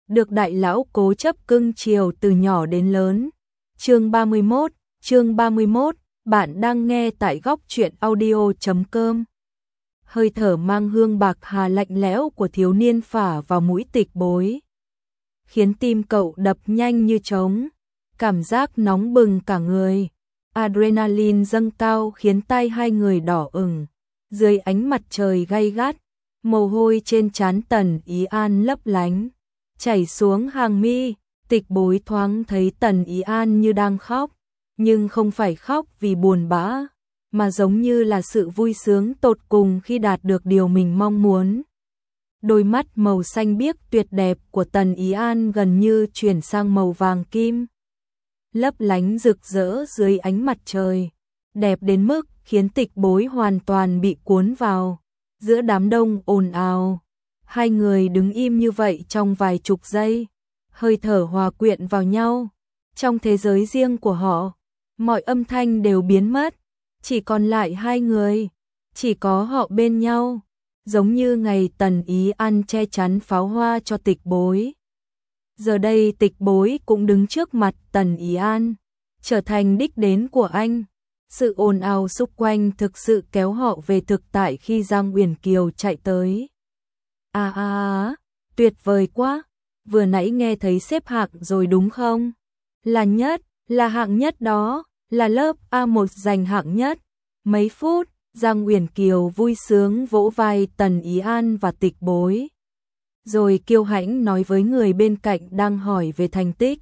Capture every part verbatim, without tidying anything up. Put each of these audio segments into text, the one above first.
được đại lão cố chấp cưng chiều từ nhỏ đến lớn. Chương ba mươi mốt, chương ba mươi mốt, bạn đang nghe tại góc truyện audio chấm com. Hơi thở mang hương bạc hà lạnh lẽo của thiếu niên phả vào mũi Tịch Bối, khiến tim cậu đập nhanh như trống, cảm giác nóng bừng cả người. Adrenaline dâng cao khiến tay hai người đỏ ửng, dưới ánh mặt trời gay gắt, mồ hôi trên trán Tần Ý An lấp lánh, chảy xuống hàng mi. Tịch Bối thoáng thấy Tần Ý An như đang khóc, nhưng không phải khóc vì buồn bã, mà giống như là sự vui sướng tột cùng khi đạt được điều mình mong muốn. Đôi mắt màu xanh biếc tuyệt đẹp của Tần Ý An gần như chuyển sang màu vàng kim, lấp lánh rực rỡ dưới ánh mặt trời, đẹp đến mức khiến Tịch Bối hoàn toàn bị cuốn vào. Giữa đám đông ồn ào, hai người đứng im như vậy trong vài chục giây, hơi thở hòa quyện vào nhau. Trong thế giới riêng của họ, mọi âm thanh đều biến mất, chỉ còn lại hai người, chỉ có họ bên nhau, giống như ngày Tần Ý An che chắn pháo hoa cho Tịch Bối. Giờ đây Tịch Bối cũng đứng trước mặt Tần Ý An, trở thành đích đến của anh. Sự ồn ào xung quanh thực sự kéo họ về thực tại khi Giang Uyển Kiều chạy tới. À à à, tuyệt vời quá, vừa nãy nghe thấy xếp hạng rồi đúng không? Là nhất, là hạng nhất đó, là lớp A một giành hạng nhất. Mấy phút, Giang Uyển Kiều vui sướng vỗ vai Tần Ý An và Tịch Bối, rồi kiêu hãnh nói với người bên cạnh đang hỏi về thành tích.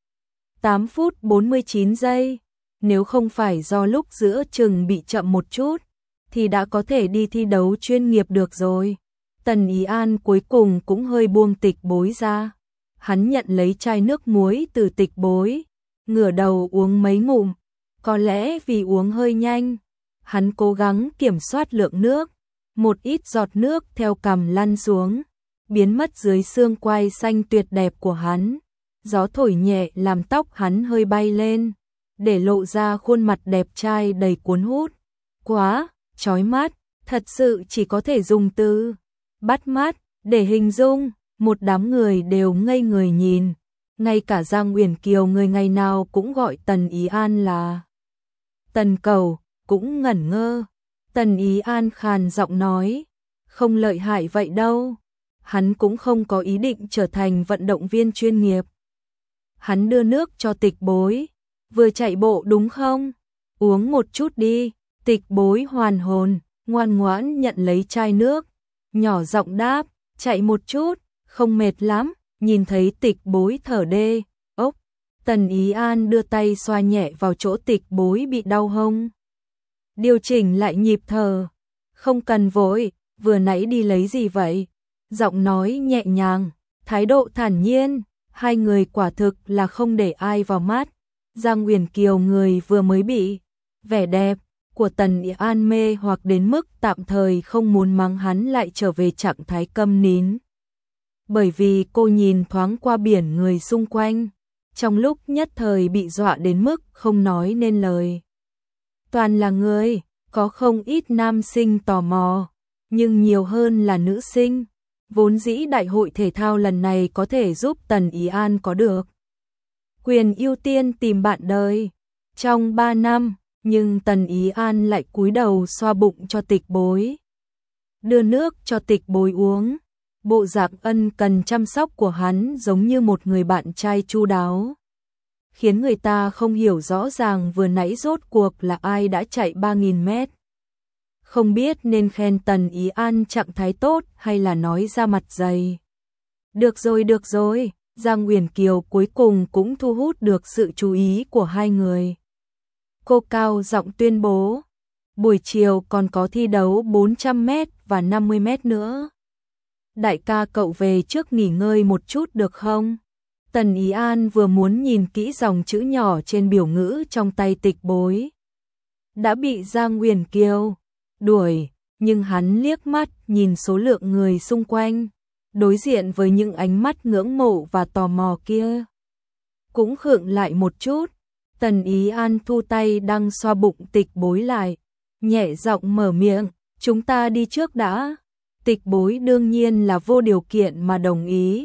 tám phút bốn mươi chín giây, nếu không phải do lúc giữa chừng bị chậm một chút, thì đã có thể đi thi đấu chuyên nghiệp được rồi. Tần Ý An cuối cùng cũng hơi buông Tịch Bối ra. Hắn nhận lấy chai nước muối từ Tịch Bối, ngửa đầu uống mấy ngụm. Có lẽ vì uống hơi nhanh, hắn cố gắng kiểm soát lượng nước. Một ít giọt nước theo cằm lăn xuống, biến mất dưới xương quai xanh tuyệt đẹp của hắn. Gió thổi nhẹ làm tóc hắn hơi bay lên, để lộ ra khuôn mặt đẹp trai đầy cuốn hút. Quá, chói mắt, thật sự chỉ có thể dùng từ bắt mắt để hình dung. Một đám người đều ngây người nhìn, ngay cả Giang Uyển Kiều người ngày nào cũng gọi Tần Ý An là Tần Cầu, cũng ngẩn ngơ. Tần Ý An khàn giọng nói, không lợi hại vậy đâu, hắn cũng không có ý định trở thành vận động viên chuyên nghiệp. Hắn đưa nước cho Tịch Bối, vừa chạy bộ đúng không? Uống một chút đi. Tịch Bối hoàn hồn, ngoan ngoãn nhận lấy chai nước, nhỏ giọng đáp, chạy một chút, không mệt lắm. Nhìn thấy Tịch Bối thở đê, ốc, Tần Ý An đưa tay xoa nhẹ vào chỗ Tịch Bối bị đau hông, điều chỉnh lại nhịp thở. Không cần vội, vừa nãy đi lấy gì vậy? Giọng nói nhẹ nhàng, thái độ thản nhiên, hai người quả thực là không để ai vào mắt. Giang Uyển Kiều người vừa mới bị vẻ đẹp của Tần Ý An mê hoặc đến mức tạm thời không muốn mắng hắn lại trở về trạng thái câm nín. Bởi vì cô nhìn thoáng qua biển người xung quanh, trong lúc nhất thời bị dọa đến mức không nói nên lời. Toàn là người, có không ít nam sinh tò mò, nhưng nhiều hơn là nữ sinh. Vốn dĩ đại hội thể thao lần này có thể giúp Tần Ý An có được quyền ưu tiên tìm bạn đời trong ba năm, nhưng Tần Ý An lại cúi đầu xoa bụng cho Tịch Bối, đưa nước cho Tịch Bối uống. Bộ dạng ân cần chăm sóc của hắn giống như một người bạn trai chu đáo, khiến người ta không hiểu rõ ràng vừa nãy rốt cuộc là ai đã chạy ba nghìn mét. Không biết nên khen Tần Ý An trạng thái tốt hay là nói ra mặt dày. Được rồi được rồi, Giang Uyển Kiều cuối cùng cũng thu hút được sự chú ý của hai người. Cô cao giọng tuyên bố, buổi chiều còn có thi đấu bốn trăm mét và năm mươi mét nữa. Đại ca cậu về trước nghỉ ngơi một chút được không? Tần Ý An vừa muốn nhìn kỹ dòng chữ nhỏ trên biểu ngữ trong tay Tịch Bối, đã bị Giang Uyển Kiều đuổi, nhưng hắn liếc mắt nhìn số lượng người xung quanh, đối diện với những ánh mắt ngưỡng mộ và tò mò kia, cũng khựng lại một chút. Tần Ý An thu tay đang xoa bụng Tịch Bối lại, nhẹ giọng mở miệng, chúng ta đi trước đã. Tịch Bối đương nhiên là vô điều kiện mà đồng ý.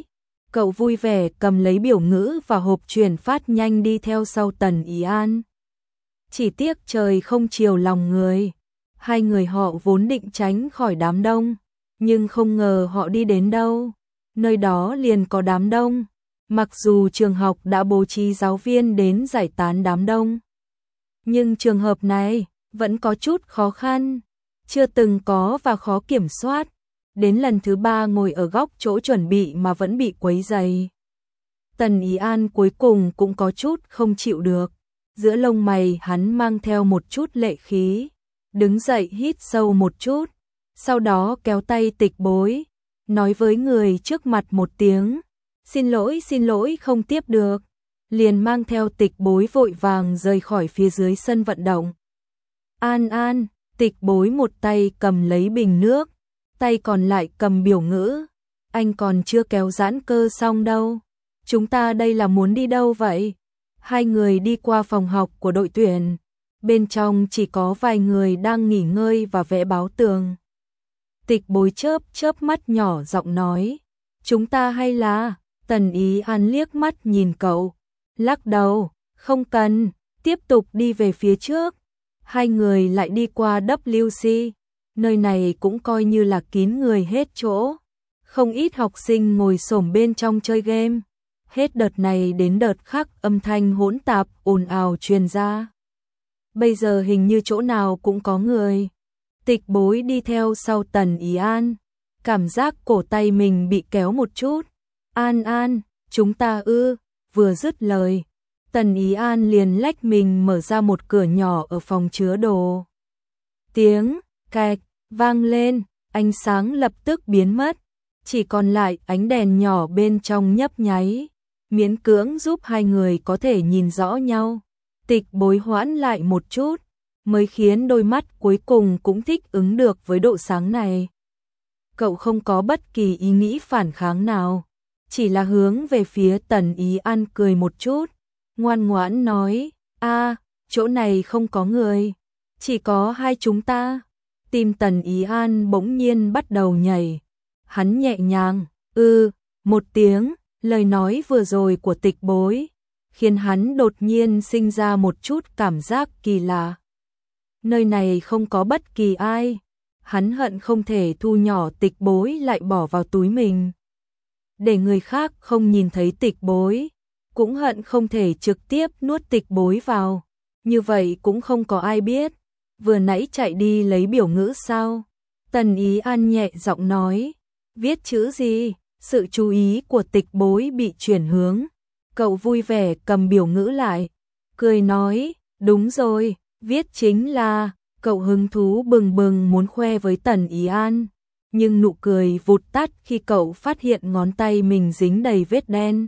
Cậu vui vẻ cầm lấy biểu ngữ và hộp chuyển phát nhanh đi theo sau Tần Ý An. Chỉ tiếc trời không chiều lòng người. Hai người họ vốn định tránh khỏi đám đông, nhưng không ngờ họ đi đến đâu, nơi đó liền có đám đông. Mặc dù trường học đã bố trí giáo viên đến giải tán đám đông, nhưng trường hợp này vẫn có chút khó khăn, chưa từng có và khó kiểm soát. Đến lần thứ ba ngồi ở góc chỗ chuẩn bị mà vẫn bị quấy rầy. Tần Ý An cuối cùng cũng có chút không chịu được. Giữa lông mày hắn mang theo một chút lệ khí, đứng dậy hít sâu một chút, sau đó kéo tay Tịch Bối, nói với người trước mặt một tiếng, xin lỗi xin lỗi không tiếp được, liền mang theo Tịch Bối vội vàng rời khỏi phía dưới sân vận động. An An, Tịch Bối một tay cầm lấy bình nước, tay còn lại cầm biểu ngữ, anh còn chưa kéo giãn cơ xong đâu, chúng ta đây là muốn đi đâu vậy? Hai người đi qua phòng học của đội tuyển, bên trong chỉ có vài người đang nghỉ ngơi và vẽ báo tường. Tịch Bối chớp chớp mắt nhỏ giọng nói, chúng ta hay là... Tần Ý An liếc mắt nhìn cậu, lắc đầu, không cần, tiếp tục đi về phía trước. Hai người lại đi qua W C, nơi này cũng coi như là kín người hết chỗ. Không ít học sinh ngồi xổm bên trong chơi game. Hết đợt này đến đợt khác âm thanh hỗn tạp ồn ào truyền ra. Bây giờ hình như chỗ nào cũng có người. Tịch Bối đi theo sau Tần Ý An, cảm giác cổ tay mình bị kéo một chút. An An, chúng ta ư, vừa dứt lời, Tần Ý An liền lách mình mở ra một cửa nhỏ ở phòng chứa đồ. Tiếng cạch vang lên, ánh sáng lập tức biến mất, chỉ còn lại ánh đèn nhỏ bên trong nhấp nháy, miễn cưỡng giúp hai người có thể nhìn rõ nhau. Tịch Bối hoãn lại một chút, mới khiến đôi mắt cuối cùng cũng thích ứng được với độ sáng này. Cậu không có bất kỳ ý nghĩ phản kháng nào, chỉ là hướng về phía Tần Ý An cười một chút, ngoan ngoãn nói, a, chỗ này không có người, chỉ có hai chúng ta. Tim Tần Ý An bỗng nhiên bắt đầu nhảy, hắn nhẹ nhàng, ư, một tiếng, lời nói vừa rồi của Tịch Bối, khiến hắn đột nhiên sinh ra một chút cảm giác kỳ lạ. Nơi này không có bất kỳ ai, hắn hận không thể thu nhỏ Tịch Bối lại bỏ vào túi mình, để người khác không nhìn thấy Tịch Bối, cũng hận không thể trực tiếp nuốt Tịch Bối vào, như vậy cũng không có ai biết. Vừa nãy chạy đi lấy biểu ngữ sao? Tần Ý An nhẹ giọng nói, viết chữ gì? Sự chú ý của Tịch Bối bị chuyển hướng, cậu vui vẻ cầm biểu ngữ lại, cười nói, đúng rồi, viết chính là, cậu hứng thú bừng bừng muốn khoe với Tần Ý An, nhưng nụ cười vụt tắt khi cậu phát hiện ngón tay mình dính đầy vết đen.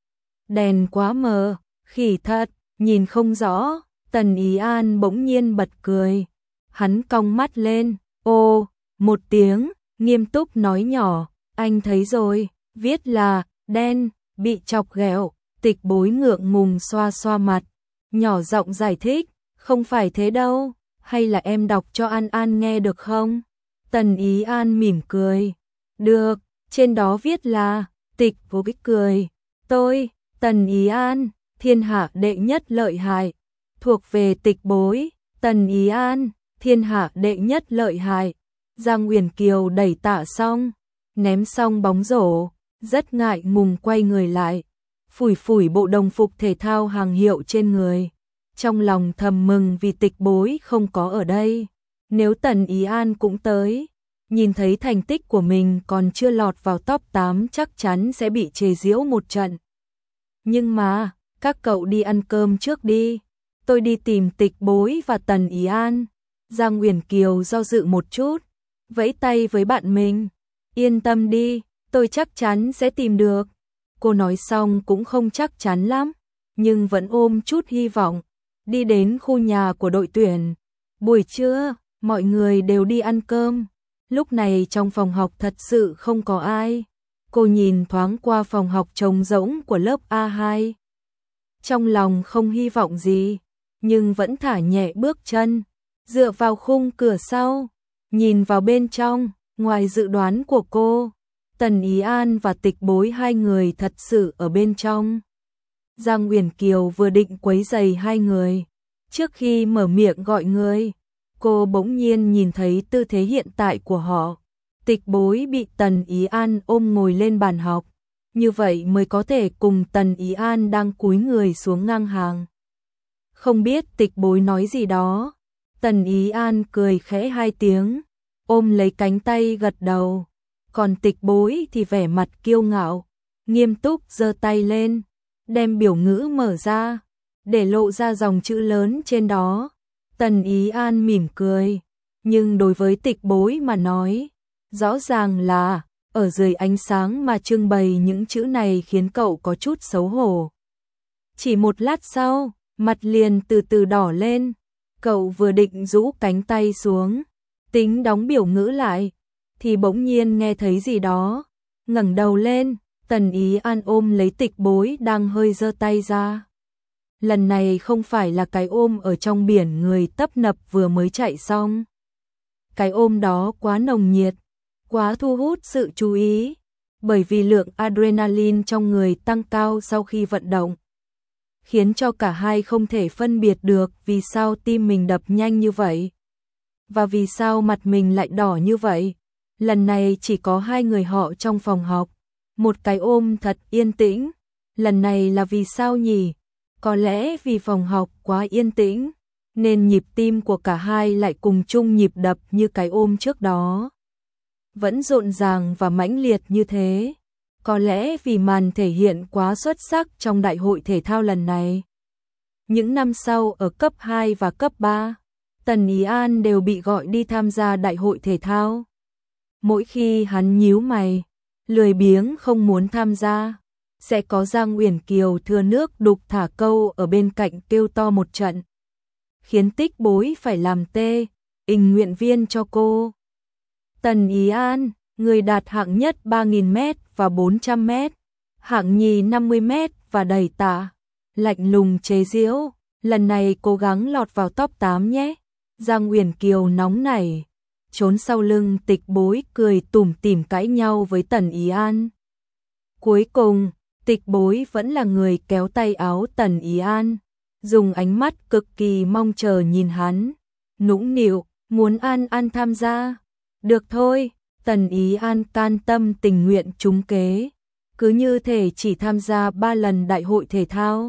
Đèn quá mờ, khỉ thật, nhìn không rõ. Tần Ý An bỗng nhiên bật cười, hắn cong mắt lên, ô, một tiếng, nghiêm túc nói nhỏ, anh thấy rồi, viết là, đen, bị chọc ghẹo. Tịch Bối ngượng ngùng xoa xoa mặt, nhỏ giọng giải thích, không phải thế đâu, hay là em đọc cho An An nghe được không? Tần Ý An mỉm cười, được, trên đó viết là, Tịch Bối cười, tôi, Tần Ý An, thiên hạ đệ nhất lợi hại. Thuộc về Tịch Bối, Tần Ý An, thiên hạ đệ nhất lợi hại. Giang Uyển Kiều đẩy tạ xong, ném xong bóng rổ, rất ngại ngùng quay người lại, phủi phủi bộ đồng phục thể thao hàng hiệu trên người. Trong lòng thầm mừng vì Tịch Bối không có ở đây. Nếu Tần Ý An cũng tới, nhìn thấy thành tích của mình còn chưa lọt vào top tám chắc chắn sẽ bị chê giễu một trận. Nhưng mà, các cậu đi ăn cơm trước đi. Tôi đi tìm Tịch Bối và Tần Ý An. Giang Uyển Kiều do dự một chút, vẫy tay với bạn mình. Yên tâm đi, tôi chắc chắn sẽ tìm được. Cô nói xong cũng không chắc chắn lắm, nhưng vẫn ôm chút hy vọng. Đi đến khu nhà của đội tuyển. Buổi trưa, mọi người đều đi ăn cơm. Lúc này trong phòng học thật sự không có ai. Cô nhìn thoáng qua phòng học trống rỗng của lớp A hai. Trong lòng không hy vọng gì, nhưng vẫn thả nhẹ bước chân, dựa vào khung cửa sau, nhìn vào bên trong, ngoài dự đoán của cô, Tần Ý An và Tịch Bối hai người thật sự ở bên trong. Giang Uyển Kiều vừa định quấy rầy hai người, trước khi mở miệng gọi người, cô bỗng nhiên nhìn thấy tư thế hiện tại của họ. Tịch Bối bị Tần Ý An ôm ngồi lên bàn học, như vậy mới có thể cùng Tần Ý An đang cúi người xuống ngang hàng. Không biết Tịch Bối nói gì đó, Tần Ý An cười khẽ hai tiếng, ôm lấy cánh tay gật đầu, còn Tịch Bối thì vẻ mặt kiêu ngạo, nghiêm túc giơ tay lên, đem biểu ngữ mở ra, để lộ ra dòng chữ lớn trên đó. Tần Ý An mỉm cười, nhưng đối với Tịch Bối mà nói, rõ ràng là ở dưới ánh sáng mà trưng bày những chữ này khiến cậu có chút xấu hổ. Chỉ một lát sau, mặt liền từ từ đỏ lên, cậu vừa định rũ cánh tay xuống, tính đóng biểu ngữ lại, thì bỗng nhiên nghe thấy gì đó, ngẩng đầu lên, Tần Ý An ôm lấy Tịch Bối đang hơi giơ tay ra. Lần này không phải là cái ôm ở trong biển người tấp nập vừa mới chạy xong. Cái ôm đó quá nồng nhiệt, quá thu hút sự chú ý, bởi vì lượng adrenaline trong người tăng cao sau khi vận động, khiến cho cả hai không thể phân biệt được vì sao tim mình đập nhanh như vậy, và vì sao mặt mình lại đỏ như vậy. Lần này chỉ có hai người họ trong phòng học, một cái ôm thật yên tĩnh. Lần này là vì sao nhỉ? Có lẽ vì phòng học quá yên tĩnh, nên nhịp tim của cả hai lại cùng chung nhịp đập như cái ôm trước đó, vẫn rộn ràng và mãnh liệt như thế. Có lẽ vì màn thể hiện quá xuất sắc trong đại hội thể thao lần này. Những năm sau ở cấp hai và cấp ba, Tần Ý An đều bị gọi đi tham gia đại hội thể thao. Mỗi khi hắn nhíu mày, lười biếng không muốn tham gia, sẽ có Giang Uyển Kiều thừa nước đục thả câu ở bên cạnh kêu to một trận, khiến Tịch Bối phải làm tê, tình nguyện viên cho cô. Tần Ý An, người đạt hạng nhất ba nghìn mét và bốn trăm mét, hạng nhì năm mươi mét và đẩy tạ, lạnh lùng chế giễu, lần này cố gắng lọt vào top tám nhé. Giang Uyển Kiều nóng nảy, trốn sau lưng Tịch Bối cười tủm tỉm cãi nhau với Tần Ý An. Cuối cùng, Tịch Bối vẫn là người kéo tay áo Tần Ý An, dùng ánh mắt cực kỳ mong chờ nhìn hắn, nũng nịu, muốn An An tham gia. Được thôi, Tần Ý An can tâm tình nguyện trúng kế, cứ như thể chỉ tham gia ba lần đại hội thể thao.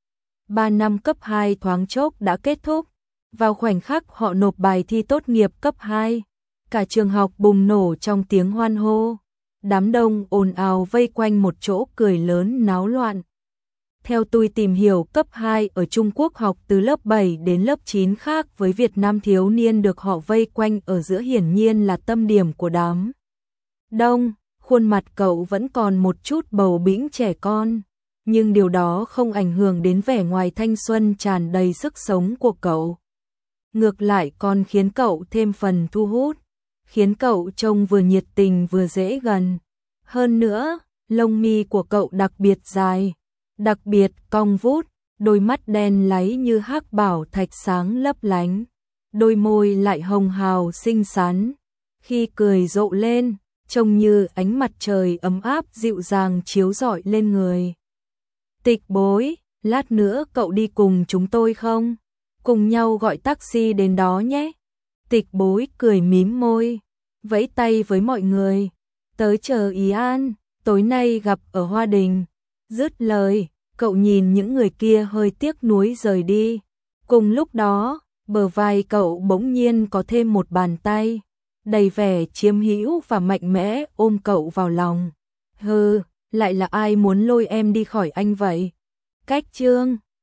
Ba năm cấp hai thoáng chốc đã kết thúc, vào khoảnh khắc họ nộp bài thi tốt nghiệp cấp hai, cả trường học bùng nổ trong tiếng hoan hô, đám đông ồn ào vây quanh một chỗ cười lớn náo loạn. Theo tôi tìm hiểu, cấp hai ở Trung Quốc học từ lớp bảy đến lớp chín khác với Việt Nam, thiếu niên được họ vây quanh ở giữa hiển nhiên là tâm điểm của đám đông. Khuôn mặt cậu vẫn còn một chút bầu bĩnh trẻ con, nhưng điều đó không ảnh hưởng đến vẻ ngoài thanh xuân tràn đầy sức sống của cậu. Ngược lại còn khiến cậu thêm phần thu hút, khiến cậu trông vừa nhiệt tình vừa dễ gần. Hơn nữa, lông mi của cậu đặc biệt dài, đặc biệt cong vút, đôi mắt đen láy như hắc bảo thạch sáng lấp lánh, đôi môi lại hồng hào xinh xắn, khi cười rộ lên, trông như ánh mặt trời ấm áp dịu dàng chiếu rọi lên người. Tịch Bối, lát nữa cậu đi cùng chúng tôi không? Cùng nhau gọi taxi đến đó nhé. Tịch Bối cười mím môi, vẫy tay với mọi người. Tới chờ Ý An, tối nay gặp ở Hoa Đình. Dứt lời, cậu nhìn những người kia hơi tiếc nuối rời đi. Cùng lúc đó, bờ vai cậu bỗng nhiên có thêm một bàn tay, đầy vẻ chiếm hữu và mạnh mẽ ôm cậu vào lòng. Hừ, lại là ai muốn lôi em đi khỏi anh vậy? Cách chương